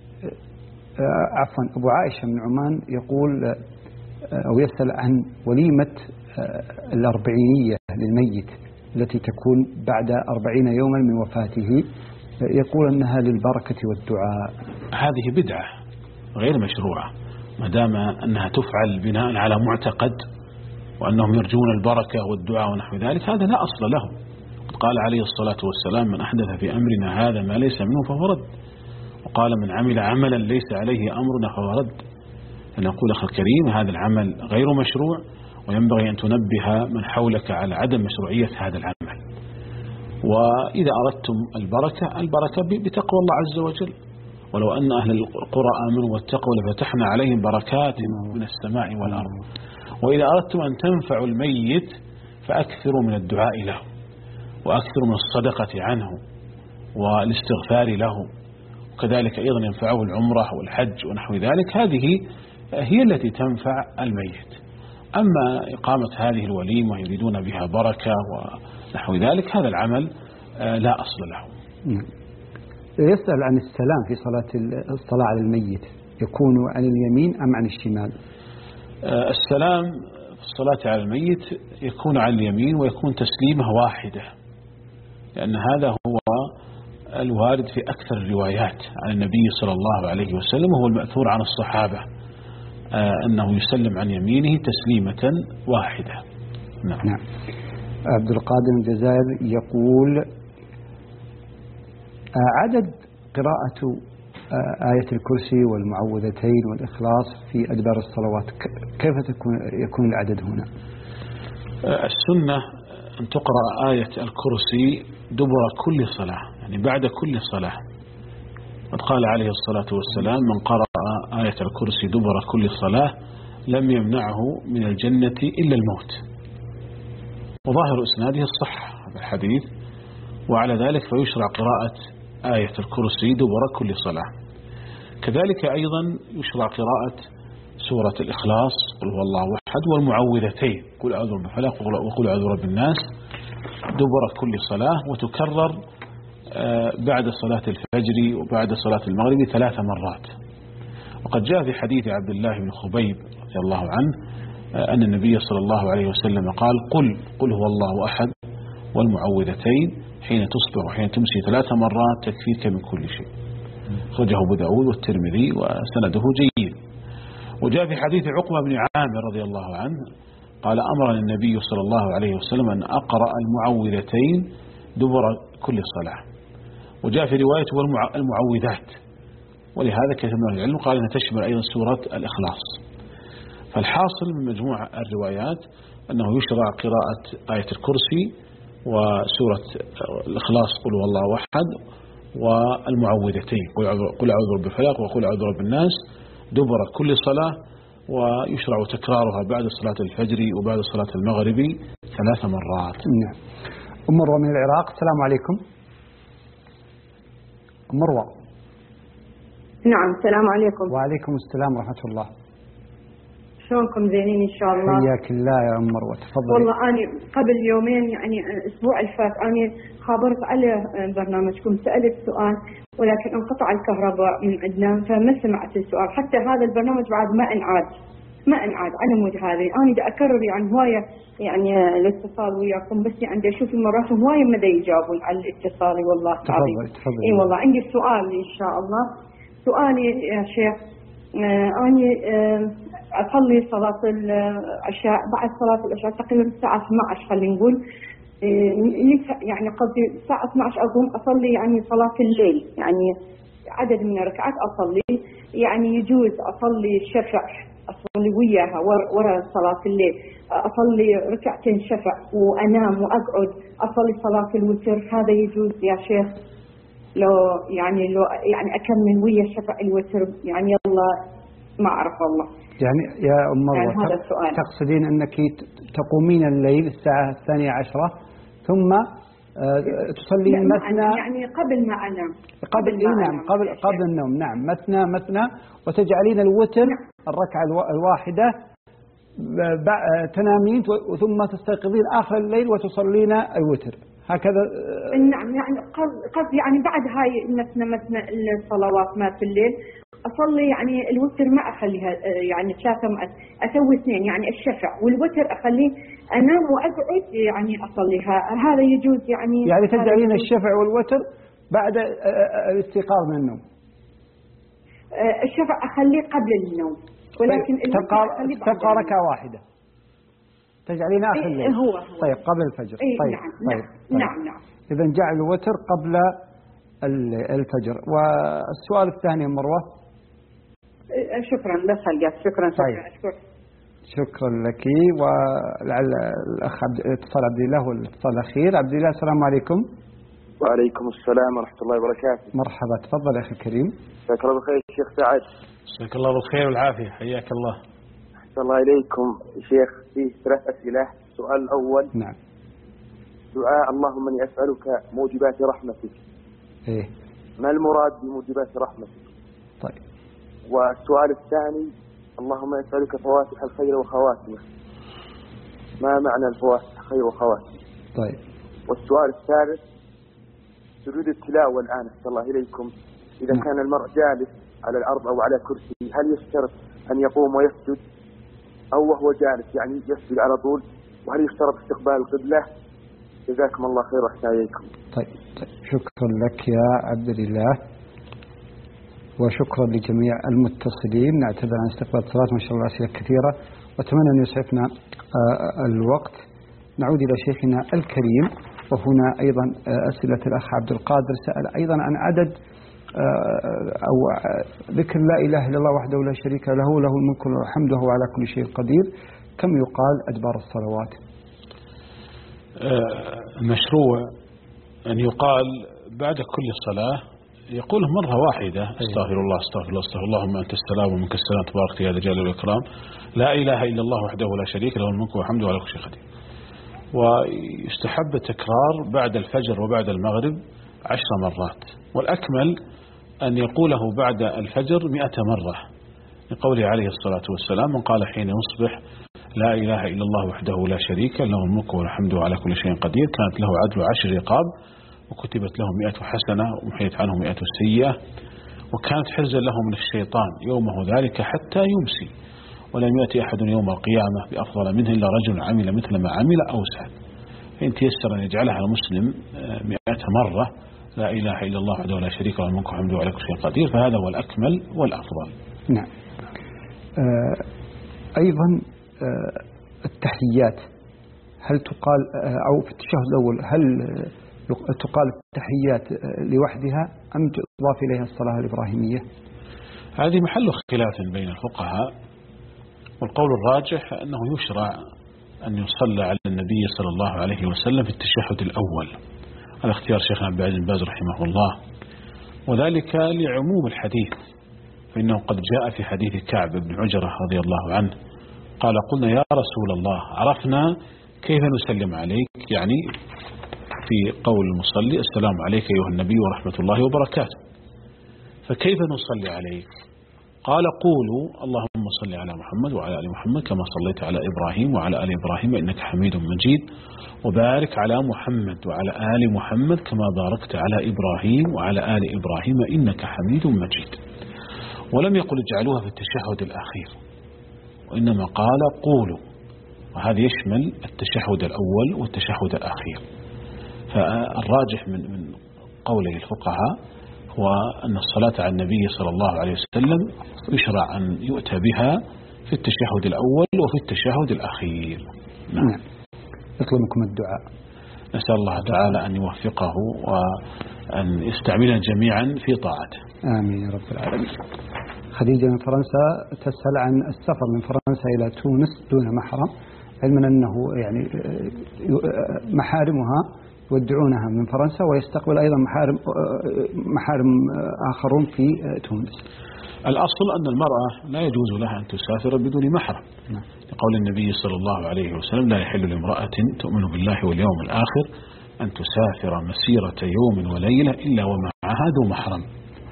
آه عفوا أبو عائشة من عمان يقول آه أو يسأل عن وليمة آه الأربعينية للميت التي تكون بعد أربعين يوما من وفاته، يقول أنها للبركة والدعاء. هذه بدعة غير مشروعة، ما دام أنها تفعل بناء على معتقد وأنهم يرجون البركة والدعاء ونحو ذلك، هذا لا أصل له. قال عليه الصلاة والسلام: من أحدث في أمرنا هذا ما ليس منه فهو رد، وقال: من عمل عملا ليس عليه أمرنا فهو رد. فنقول أخي الكريم: هذا العمل غير مشروع، وينبغي أن تنبه من حولك على عدم مشروعية هذا العمل. وإذا أردتم البركة، البركة بتقوى الله عز وجل: ولو أن أهل القرى آمنوا واتقوا لفتحنا عليهم بركات من السماء والأرض. وإذا أردتم أن تنفعوا الميت فأكثروا من الدعاء له، وأكثروا من الصدقة عنه والاستغفار له، وكذلك أيضا ينفعه العمرة والحج ونحو ذلك. هذه هي التي تنفع الميت. أما إقامة هذه الوليمة يريدون بها بركة ونحو ذلك، هذا العمل لا أصل له. يسأل عن السلام في صلاة الصلاة على الميت، يكون عن اليمين أم عن الشمال؟ السلام في الصلاة على الميت يكون عن اليمين، ويكون تسليمة واحدة، لأن هذا هو الوارد في أكثر الروايات عن النبي صلى الله عليه وسلم، وهو المأثور عن الصحابة أنه يسلم عن يمينه تسليمة واحدة. نعم. نعم. عبد القادر الجزائر يقول: عدد قراءة آية الكرسي والمعوذتين والإخلاص في أدبار الصلوات، كيف تكون يكون العدد هنا؟ السنة أن تقرأ آية الكرسي دبر كل صلاة، يعني بعد كل صلاة. قد قال عليه الصلاة والسلام: من قرأ آية الكرسي دبر كل صلاة لم يمنعه من الجنة إلا الموت. وظاهر إسناده الصحة هذا الحديث، وعلى ذلك فيشرع قراءة آية الكرسي دبر كل صلاة. كذلك أيضا يشرع قراءة سورة الإخلاص قل هو الله أحد والمعوذتين قل أعوذ برب الفلق وقل أعوذ برب الناس دبر كل صلاة، وتكرر بعد صلاة الفجر وبعد صلاة المغرب ثلاث مرات. وقد جاء في حديث عبد الله بن خبيب رضي الله عنه أن النبي صلى الله عليه وسلم قال: قل قل هو الله أحد والمعوذتين حين تصبح وحين تمسي ثلاث مرات تكفيك من كل شيء. خرجه أبو داود والترمذي وسنده جيد. وجاء في حديث عقبة بن عامر رضي الله عنه قال: أمرني النبي صلى الله عليه وسلم أن أقرأ المعوذتين دبر كل صلاة. وجاء في رواية المعوذات، ولهذا كثير من العلم قال أنها تشمل أيضا سورة الإخلاص. فالحاصل من مجموعة الروايات أنه يشرع قراءة آية الكرسي وسورة الإخلاص قل هو الله أحد والمعوذتين قل أعوذ برب الفلق وقل أعوذ برب الناس دبر كل صلاة، ويشرع تكرارها بعد صلاة الفجر وبعد صلاة المغرب ثلاث مرات. نعم. أم مروة من العراق، السلام عليكم. أم مروة. نعم، السلام عليكم. وعليكم السلام ورحمة الله. شلونكم؟ زينين إن شاء الله. حياك الله يا أم مروة، تفضلي. والله أنا قبل يومين يعني الأسبوع اللي فات أنا خابرت على برنامجكم، سألت سؤال ولكن انقطع الكهرباء من عندنا فما سمعت السؤال. حتى هذا البرنامج بعد ما انعاد ما انعاد على مود هذه. أنا دا أكرر يعني هواية يعني الاتصال وياكم، بس يعني أشوف المرات هواية ما دا يجاوبون على الاتصال. والله العظيم. تفضلي. إي والله عندي سؤال إن شاء الله. سؤالي يا شيخ، آه أنا آه أصلي صلاة العشاء بعد صلاة العشاء تقريبا الساعة اثني عشر خلينا نقول، يعني قصدي الساعة اثني عشر أقوم أصلي يعني صلاة الليل، يعني عدد من الركعات أصلي، يعني يجوز أصلي شفع أصلي وياها ورا صلاة الليل، أصلي ركعتين شفع وأنام وأقعد أصلي صلاة الوتر، هذا يجوز يا شيخ؟ لو يعني لو يعني أكمل ويا شفع الوتر يعني يلا ما أعرف والله. يعني يا أم مروة يعني تقصدين أنك تقومين الليل الساعة الثانية عشرة ثم تصلين مثنى، يعني قبل ما أنام قبل قبل ما نعم قبل قبل النوم، نعم مثنى مثنى، وتجعلين الوتر نعم. الركعة الواحدة تنامين ثم تستيقظين آخر الليل وتصلين الوتر، هكذا. نعم يعني قصد يعني بعد هاي مثنى مثنى الصلوات ما في الليل أصلي يعني الوتر ما أخليها يعني ثلاثة، أسوي اثنين يعني الشفع والوتر أخليه أنام وأقعد يعني أصليها، هذا يجوز يعني؟ يعني تجعلين الشفع والوتر بعد الاستيقاظ من النوم. الشفع أخليه قبل النوم، ولكن تبقى تبقى ركعة واحدة تجعلين آخر الليل. هو هو طيب قبل الفجر. إيه طيب نعم طيب, طيب نعم نعم. إذا جعل الوتر قبل الفجر. والسؤال الثاني مروة. شكرا بس هلقاك. شكرا طيب. شكرا شكرا لك. ولعل الأخ اتصال عبد الله والاتصال الأخير. عبد الله السلام عليكم. وعليكم السلام ورحمة الله وبركاته. مرحبا، تفضل أخي الكريم. جزاك الله بخير شيخ سعد. جزاك الله بالخير والعافية، حياك الله. أحسن الله إليكم شيخ. فيه ثلاث أسئلة. السؤال الأول نعم دعاء اللهم إني أسألك موجبات رحمتك. إيه ما المراد بموجبات رحمتك؟ طيب. والسؤال الثاني اللهم أسألك فواتح الخير وخواتمه، ما معنى الفواتح الخير وخواتمه؟ طيب. والسؤال الثالث سجود التلاوة الآن أحسن الله إليكم، إذا كان المرء جالس على الأرض أو على كرسي هل يشترط أن يقوم ويسجد أو وهو جالس يعني يسجد على طول؟ وهل يشترط استقبال القبلة؟ جزاكم الله خير وأحسن إليكم. طيب. طيب شكرا لك يا عبد الله، وشكرا لجميع المتصلين. نعتذر عن استقبال اتصالات، ما شاء الله أسئلة كثيرة، وأتمنى أن يسعفنا الوقت. نعود إلى شيخنا الكريم، وهنا أيضا أسئلة الأخ عبد القادر سأل أيضا عن عدد أو ذكر لا إله إلا الله وحده لا شريك له له الملك والحمد وهو على كل شيء قدير كم يقال أدبار الصلوات؟ المشروع أن يقال بعد كل صلاة يقوله مرة واحدة استغفر الله استغفر الله استغفر الله اللهم أنت السلام ومنك السلام تبارك يا ذا الجلال والإكرام لا إله إلا الله وحده لا شريك له الملك والحمد على كل شيء قدير. ويستحب التكرار بعد الفجر وبعد المغرب عشر مرات، والأكمل أن يقوله بعد الفجر مئة مرة لقوله عليه الصلاة والسلام من قال حين يصبح لا إله إلا الله وحده لا شريك له الملك والحمد على كل شيء قدير كانت له عدل عشر رقاب وكتبت له مئة حسنة ومحيت عنه مئة سيئة وكانت حرزا له من الشيطان يومه ذلك حتى يمسي ولم يأتي أحد يوم القيامة بأفضل منه إلا رجل عمل مثل ما عمل أو زاد. فإن تيسر أن يجعلها المسلم مئة مرة لا إله إلا الله وحده لا شريك له الملك والحمد على كل شيء قدير فهذا هو الأكمل والأفضل. نعم. آه أيضا آه التحيات هل تقال أو في التشهد الأول هل تقال التحيات لوحدها أم تضاف إليها الصلاة الإبراهيمية؟ هذه محل خلاف بين الفقهاء، والقول الراجح أنه يشرع أن يصلى على النبي صلى الله عليه وسلم في التشهد الأول على اختيار شيخنا عبد العزيز بن باز رحمه الله، وذلك لعموم الحديث، فإنه قد جاء في حديث كعب بن عجرة رضي الله عنه قال قلنا يا رسول الله عرفنا كيف نسلم عليك، يعني في قول المصلي السلام عليك أيها النبي ورحمة الله وبركاته، فكيف نصلي عليك؟ قال قولوا اللهم صل على محمد وعلى آل محمد كما صليت على إبراهيم وعلى آل إبراهيم إنك حميد مجيد وبارك على محمد وعلى آل محمد كما باركت على إبراهيم وعلى آل إبراهيم إنك حميد مجيد. ولم يقل اجعلوها في التشهد الأخير، وإنما قال قولوا، وهذا يشمل التشهد الأول والتشهد الأخير. فالراجح من من قولي الفقهاء هو أن الصلاة على النبي صلى الله عليه وسلم يشرع أن يؤتى بها في التشهد الأول وفي التشهد الأخير. نعم. يطلب منكم الدعاء. نسأل الله تعالى أن يوفقه وأن يستعملنا جميعا في طاعته. آمين يا رب العالمين. خديجة من فرنسا تسأل عن السفر من فرنسا إلى تونس دون محرم، علما أنه يعني محارمها يودعونها من فرنسا ويستقبل أيضا محارم محارم آخرون في تونس. الأصل أن المرأة لا يجوز لها أن تسافر بدون محرم، لقول النبي صلى الله عليه وسلم لا يحل لامرأة تؤمن بالله واليوم الآخر أن تسافر مسيرة يوم وليلة إلا ومعها ذو محرم.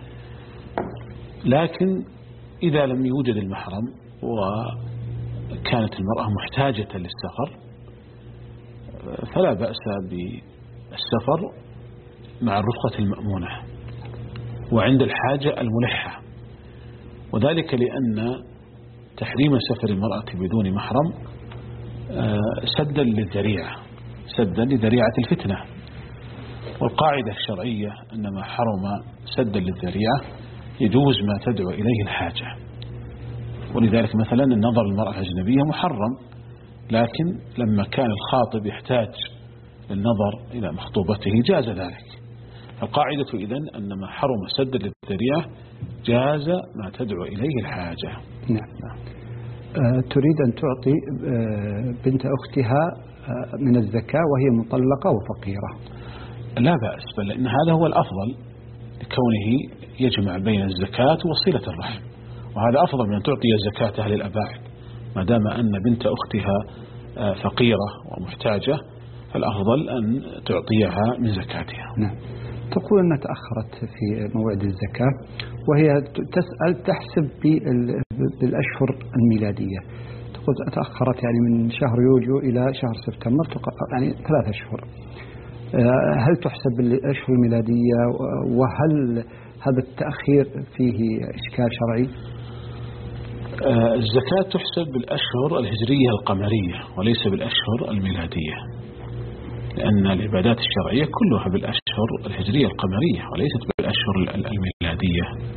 لكن إذا لم يوجد المحرم وكانت المرأة محتاجة للسفر فلا بأس بالسفر مع الرفقة المأمونة وعند الحاجة الملحة، وذلك لأن تحريم سفر المرأة بدون محرم سدا للذريعة سدا لذريعة الفتنة، والقاعدة الشرعية أن ما حرم سدا للذريعة يجوز ما تدعو إليه الحاجة. ولذلك مثلا النظر للمرأة الأجنبية محرم، لكن لما كان الخاطب يحتاج للنظر إلى مخطوبته جاز ذلك. القاعدة إذن أن ما حرم سدا للذريعة جاز ما تدعو إليه الحاجة. نعم. أه تريد أن تعطي بنت أختها من الزكاة وهي مطلقة وفقيرة. لا بأس، بل إن هذا هو الأفضل لكونه يجمع بين الزكاة وصلة الرحم، وهذا أفضل من أن تعطي الزكاة أهل الأباعد. ما دام أن بنت أختها فقيرة ومحتاجة فالأفضل أن تعطيها من زكاتها. نعم. تقول أنها تأخرت في موعد الزكاة وهي تسأل تحسب بالأشهر الميلادية، تقول تأخرت يعني من شهر يوليو إلى شهر سبتمبر يعني ثلاثة أشهر، هل تحسب بالأشهر الميلادية وهل هذا التأخير فيه إشكال شرعي؟ الزكاة تحسب بالأشهر الهجرية القمرية وليس بالأشهر الميلادية، لأن العبادات الشرعية كلها بالأشهر الهجرية القمرية وليست بالأشهر الميلادية.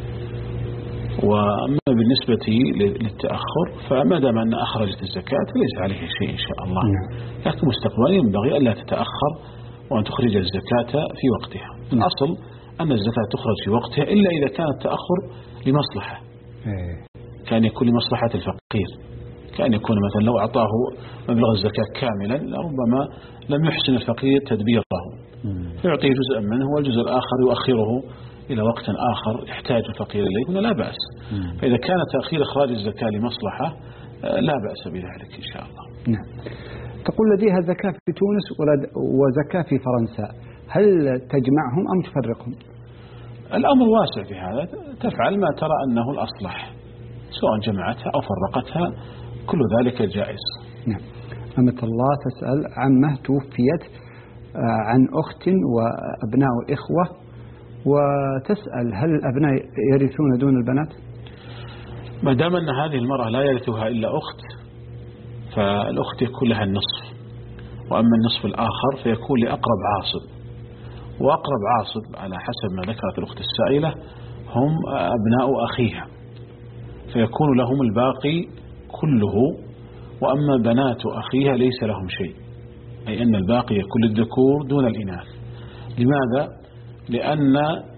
وأما بالنسبة للتأخر فما دام أن أخرجت الزكاة ليس عليه شيء إن شاء الله، لكن مستقبلا ينبغي ألا تتأخر وأن تخرج الزكاة في وقتها. الأصل أن الزكاة تخرج في وقتها إلا إذا كان التأخر لمصلحة، كان يكون لمصلحة الفقير، كان يكون مثلا لو أعطاه مبلغ الزكاة كاملا لربما لم يحسن الفقير تدبيره فيعطيه جزءا منه والجزء الآخر يؤخره إلى وقت آخر يحتاج الفقير إليه، هنا لا بأس. فإذا كان تأخير إخراج الزكاة لمصلحة لا بأس بذلك إن شاء الله. نعم. تقول لديها زكاة في تونس وزكاة في فرنسا، هل تجمعهم أم تفرقهم؟ الأمر واسع في هذا، تفعل ما ترى أنه الأصلح سواء جمعتها أو فرقتها، كل ذلك جائز. نعم. أمة الله تسأل عمه توفيت عن أخت وأبناء إخوة، وتسأل هل الأبناء يرثون دون البنات؟ ما دام أن هذه المرأة لا يرثها إلا أخت فالأخت يكون لها النصف، وأما النصف الآخر فيكون لأقرب عاصب، وأقرب عاصب على حسب ما ذكرت الأخت السائلة هم أبناء أخيها، فيكون لهم الباقي كله، وأما بنات أخيها ليس لهم شيء، أي أن الباقي يكون للذكور دون الإناث. لماذا؟ لأن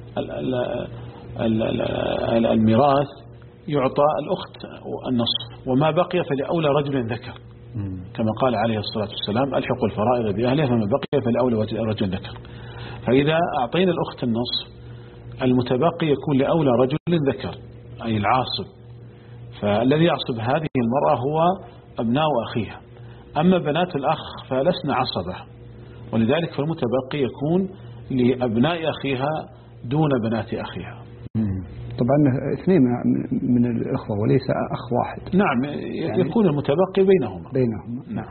الميراث يعطى الأخت النصف، وما بقي فلأولى رجل ذكر، كما قال عليه الصلاة والسلام ألحقوا الفرائض بأهلها، فما بقي فلأولى رجل ذكر. فإذا أعطينا الأخت النصف المتبقي يكون لأولى رجل ذكر أي العاصب، فالذي يعصب هذه المرأة هو أبناء أخيها، أما بنات الأخ فلسن عصبة، ولذلك فالمتبقي يكون لأبناء أخيها دون بنات أخيها. طبعا اثنين من الأخوة وليس أخ واحد. نعم، يعني يكون المتبقي بينهما بينهما نعم.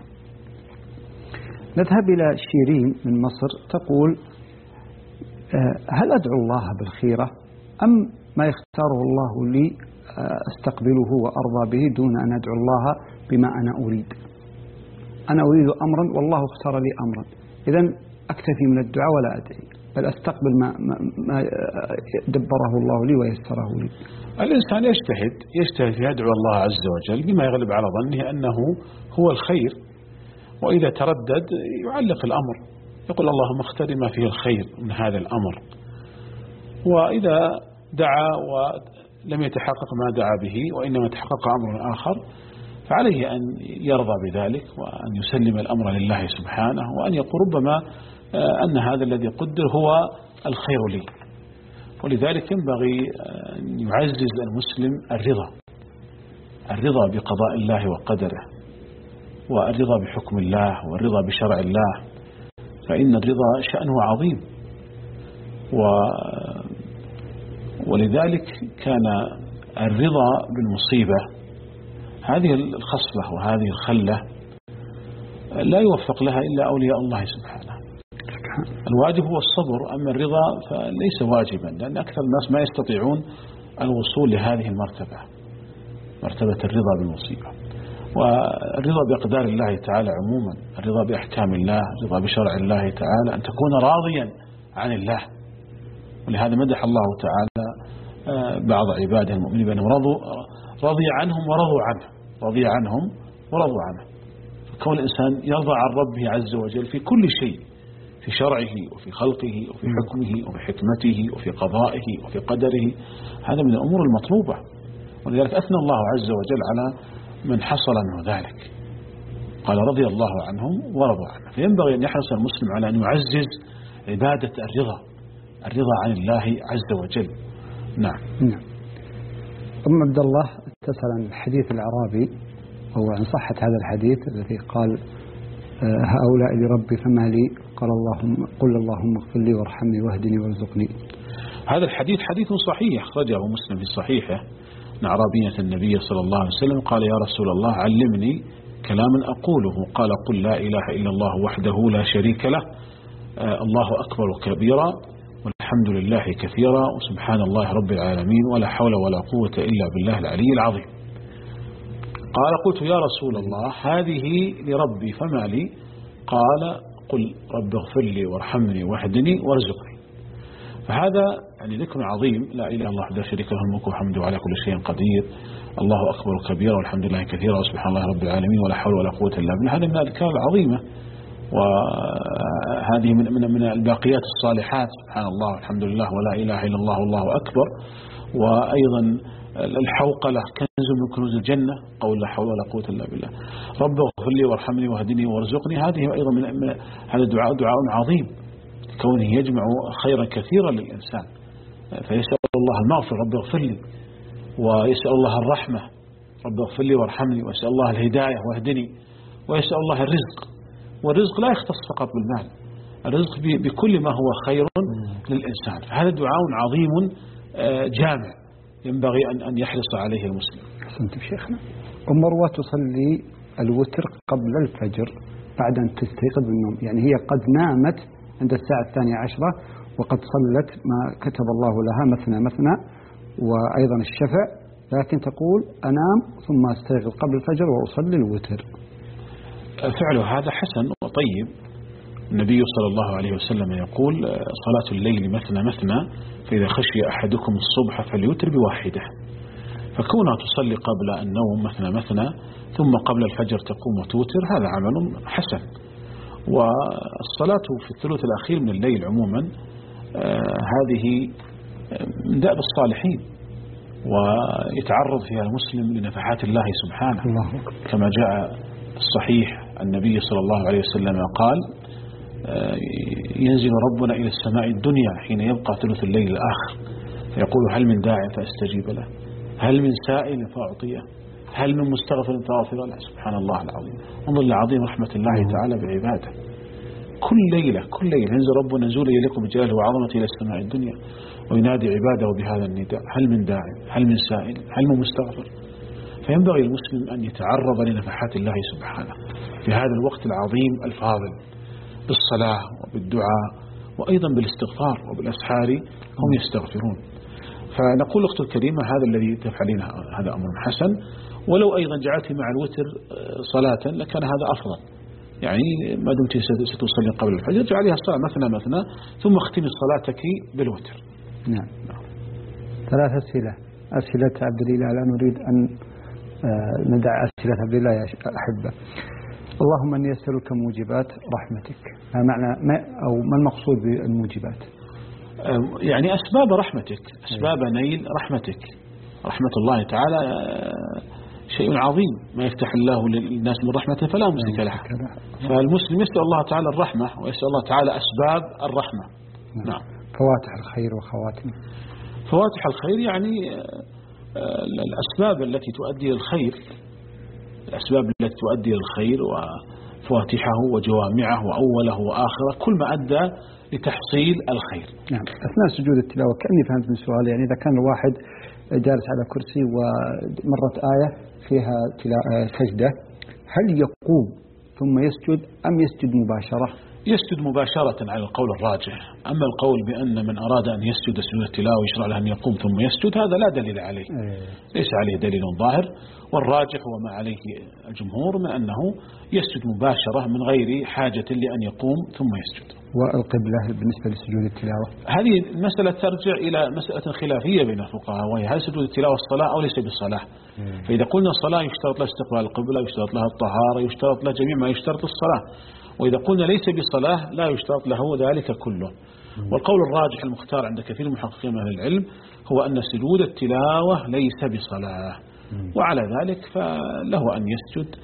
نذهب إلى شيرين من مصر، تقول هل أدعو الله بالخيرة أم ما يختاره الله لي أستقبله وأرضى به دون أن أدعو الله بما أنا أريد؟ أنا أريد أمرا والله اختار لي أمرا، إذن أكتفي من الدعاء ولا أدعي، بل أستقبل ما, ما دبره الله لي ويسره لي. الإنسان يجتهد يجتهد يدعو الله عز وجل بما يغلب على ظنه أنه هو الخير، وإذا تردد يعلق الأمر يقول اللهم اختر ما فيه الخير من هذا الأمر، وإذا دعا ولم يتحقق ما دعا به وإنما تحقق أمر آخر فعليه أن يرضى بذلك وأن يسلم الأمر لله سبحانه، وأن يقول ربما أن هذا الذي قدر هو الخير لي. ولذلك ينبغي أن يعزز المسلم الرضا الرضا بقضاء الله وقدره، والرضا بحكم الله، والرضا بشرع الله، فإن الرضا شأنه عظيم. و ولذلك كان الرضا بالمصيبة هذه الخصلة وهذه الخلة لا يوفق لها إلا أولياء الله سبحانه. الواجب هو الصبر، أما الرضا فليس واجبا، لأن أكثر الناس ما يستطيعون الوصول لهذه المرتبة، مرتبة الرضا بالمصيبة. والرضا بأقدار الله تعالى عموما، الرضا بأحكام الله، الرضا بشرع الله تعالى، أن تكون راضيا عن الله. ولهذا مدح الله تعالى بعض عباده المؤمنين بأنهم رضوا رضي عنهم ورضوا عنه رضي عنهم ورضوا عنه. فكون الإنسان يرضى عن ربه عز وجل في كل شيء، في شرعه وفي خلقه وفي حكمه وفي حكمته وفي قضائه وفي قدره، هذا من الأمور المطلوبة. ولذلك أثنى الله عز وجل على من حصل منه ذلك، قال رضي الله عنهم ورضوا عنه. فينبغي أن يحرص المسلم على أن يعزز عبادة الرضا الرضا عن الله عز وجل. نعم. نعم. أم عبد الله تسأل عن الحديث الأعرابي، هو عن صحة هذا الحديث الذي قال هؤلاء لربي فما لي، قال اللهم قل اللهم اغفر لي وارحمني واهدني وارزقني. هذا الحديث حديث صحيح أخرجه مسلم في صحيحه عن أعرابية النبي صلى الله عليه وسلم قال يا رسول الله علمني كلاما أقوله، قال قل لا إله إلا الله وحده لا شريك له الله أكبر كبيرا والحمد لله كثيرا وسبحان الله رب العالمين ولا حول ولا قوة إلا بالله العلي العظيم. قال قلت يا رسول الله هذه لربي فما لي، قال قل رب اغفر لي وارحمني واهدني وارزقني. فهذا يعني ذكر عظيم، لا إله إلا الله وحده شريك له الملك والحمد على كل شيء قدير، الله أكبر كبيرا والحمد لله كثيرا وسبحان الله رب العالمين ولا حول ولا قوة إلا بالله. هذا من الأذكار العظيمة وهذه من من من الباقيات الصالحات، سبحان الله والحمد لله ولا إله إلا الله والله أكبر. وأيضا الحوقلة كنز من كنوز الجنة، قول لا حول ولا قوة إلا بالله. رب اغفر لي وارحمني واهدني وارزقني، هذه أيضا من هذا الدعاء دعاء عظيم كونه يجمع خيرا كثيرا للإنسان. فيسأل الله المغفرة رب اغفر لي، ويسأل الله الرحمة رب اغفر لي وارحمني، ويسأل الله الهداية واهدني، ويسأل الله الرزق. والرزق لا يختص فقط بالمال، الرزق بكل ما هو خير للإنسان. فهذا دعاء عظيم جامع ينبغي أن أن يحرص عليه المسلم. أحسنت شيخنا. أم مروة تصلي الوتر قبل الفجر بعد أن تستيقظ من النوم، يعني هي قد نامت عند الساعة الثانية عشرة وقد صلت ما كتب الله لها مثنى مثنى وأيضا الشفع، لكن تقول أنام ثم أستيقظ قبل الفجر وأصلي الوتر. فعله هذا حسن وطيب. النبي صلى الله عليه وسلم يقول صلاة الليل مثنى مثنى، فإذا خشي أحدكم الصبح فليوتر بواحدة. فكونها تصلي قبل النوم مثنى مثنى ثم قبل الفجر تقوم وتوتر، هذا عمل حسن. والصلاة في الثلث الأخير من الليل عموما آه هذه من دأب الصالحين، ويتعرض فيها المسلم لنفحات الله سبحانه الله. كما جاء الصحيح النبي صلى الله عليه وسلم قال آه ينزل ربنا إلى السماء الدنيا حين يبقى ثلث الليل الآخر فيقول هل من داع فأستجيب له، هل من سائل فأعطيه، هل من مستغفر فأغفر له. سبحان الله العظيم، انظر لعظيم رحمة الله تعالى بعباده. كل ليلة كل ليلة ينزل ربنا نزول يليق بجلاله وعظمته إلى السماء الدنيا وينادي عباده بهذا النداء، هل من داع، هل من سائل، هل من مستغفر. فينبغي المسلم أن يتعرض لنفحات الله سبحانه في هذا الوقت العظيم الفاضل بالصلاة وبالدعاء وأيضا بالاستغفار، وبالأسحار هم يستغفرون. فنقول أختي الكريمة هذا الذي تفعلينه هذا أمر حسن، ولو أيضا جعلت مع الوتر صلاة لكان هذا أفضل. يعني ما دمت ستصلي قبل الفجر جعليها الصلاة مثنى مثنى ثم اختمي صلاتك بالوتر. نعم. ثلاث أسئلة. أسئلة عبد الإله، لا نريد أن ندع أسئلة عبد الله يا أحبة. اللهم أني أسألك موجبات رحمتك، ما معنى ما أو ما المقصود بالموجبات؟ يعني أسباب رحمتك، أسباب نيل رحمتك. رحمة الله تعالى شيء عظيم، ما يفتح الله للناس من رحمته فلا ممسك لها. فالمسلم يسأل الله تعالى الرحمة ويسأل الله تعالى أسباب الرحمة. نعم. نعم. فواتح الخير وخواتم. فواتح الخير يعني الأسباب التي تؤدي للخير، الأسباب التي تؤدي للخير وفواتحه وجوامعه وأوله وآخره، كل ما أدى لتحصيل الخير. نعم. أثناء سجود التلاوة كأني فهمت من السؤال، يعني إذا كان الواحد جالس على كرسي ومرت آية فيها سجدة، هل يقوم ثم يسجد أم يسجد مباشرة؟ يسجد مباشرة على القول الراجح. أما القول بأن من أراد أن يسجد سجود التلاوة يشرع له أن يقوم ثم يسجد، هذا لا دليل عليه، ليس عليه دليل ظاهر. والراجح وما عليه الجمهور من أنه يسجد مباشرة من غير حاجة لأن يقوم ثم يسجد. والقبلة بالنسبة لسجود التلاوة، هذه المسألة ترجع إلى مسألة خلافية بين الفقهاء، وهي هل سجود التلاوة الصلاة أو ليس بالصلاة. فإذا قلنا الصلاة يشترط لها استقبال القبلة، يشترط لها الطهارة، يشترط لها جميع ما يشترط الصلاة. وإذا قلنا ليس بصلاة لا يشترط له ذلك كله. والقول الراجح المختار عند كثير من المحققين من أهل العلم هو أن سجود التلاوة ليس بصلاة، وعلى ذلك فله أن يسجد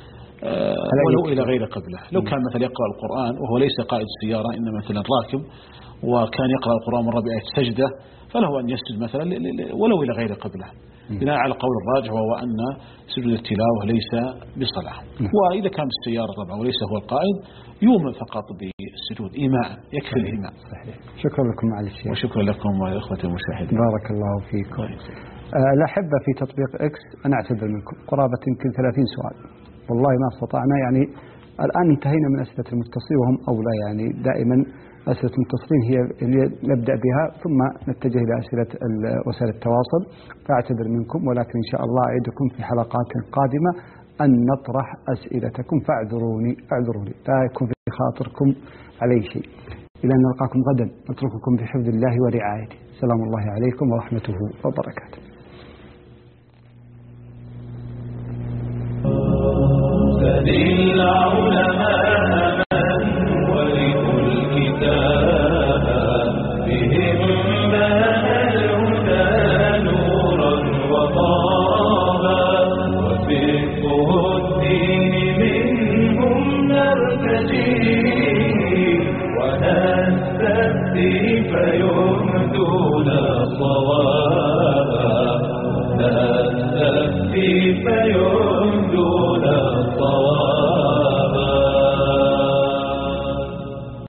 ولو إلى غير قبله. لو كان مثلا يقرأ القرآن وهو ليس قائد السيارة إنما مثلا راكب وكان يقرأ القرآن مرة بآية سجدة، فله أن يسجد مثلا ولو إلى غير قبله بناء على قول الراجح، وهو أن سجود التلاوة ليس بصلاة. وإذا كان بالسيارة طبعا وليس هو القائد يؤمن فقط بالسجود إيماء، يكفي الإيماء. شكرا لكم معالي الشيخ. وشكرا لكم وإخوتي المشاهدين. بارك الله فيكم. الأحبة في تطبيق إكس أنا أعتذر منكم قرابة يمكن ثلاثين سؤال، والله ما استطعنا، يعني الآن انتهينا من أسئلة المتصلين وهم أولى، يعني دائما أسئلة المتصلين هي اللي نبدأ بها ثم نتجه إلى أسئلة وسائل التواصل، فأعتذر منكم، ولكن إن شاء الله أعدكم في حلقات قادمة أن نطرح أسئلتكم، فاعذروني اعذروني لا يكون في خاطركم علي شيء. إلى أن نلقاكم غدا نترككم في حفظ الله ورعايته. سلام الله عليكم ورحمته وبركاته. فذي العلماء كيف يهون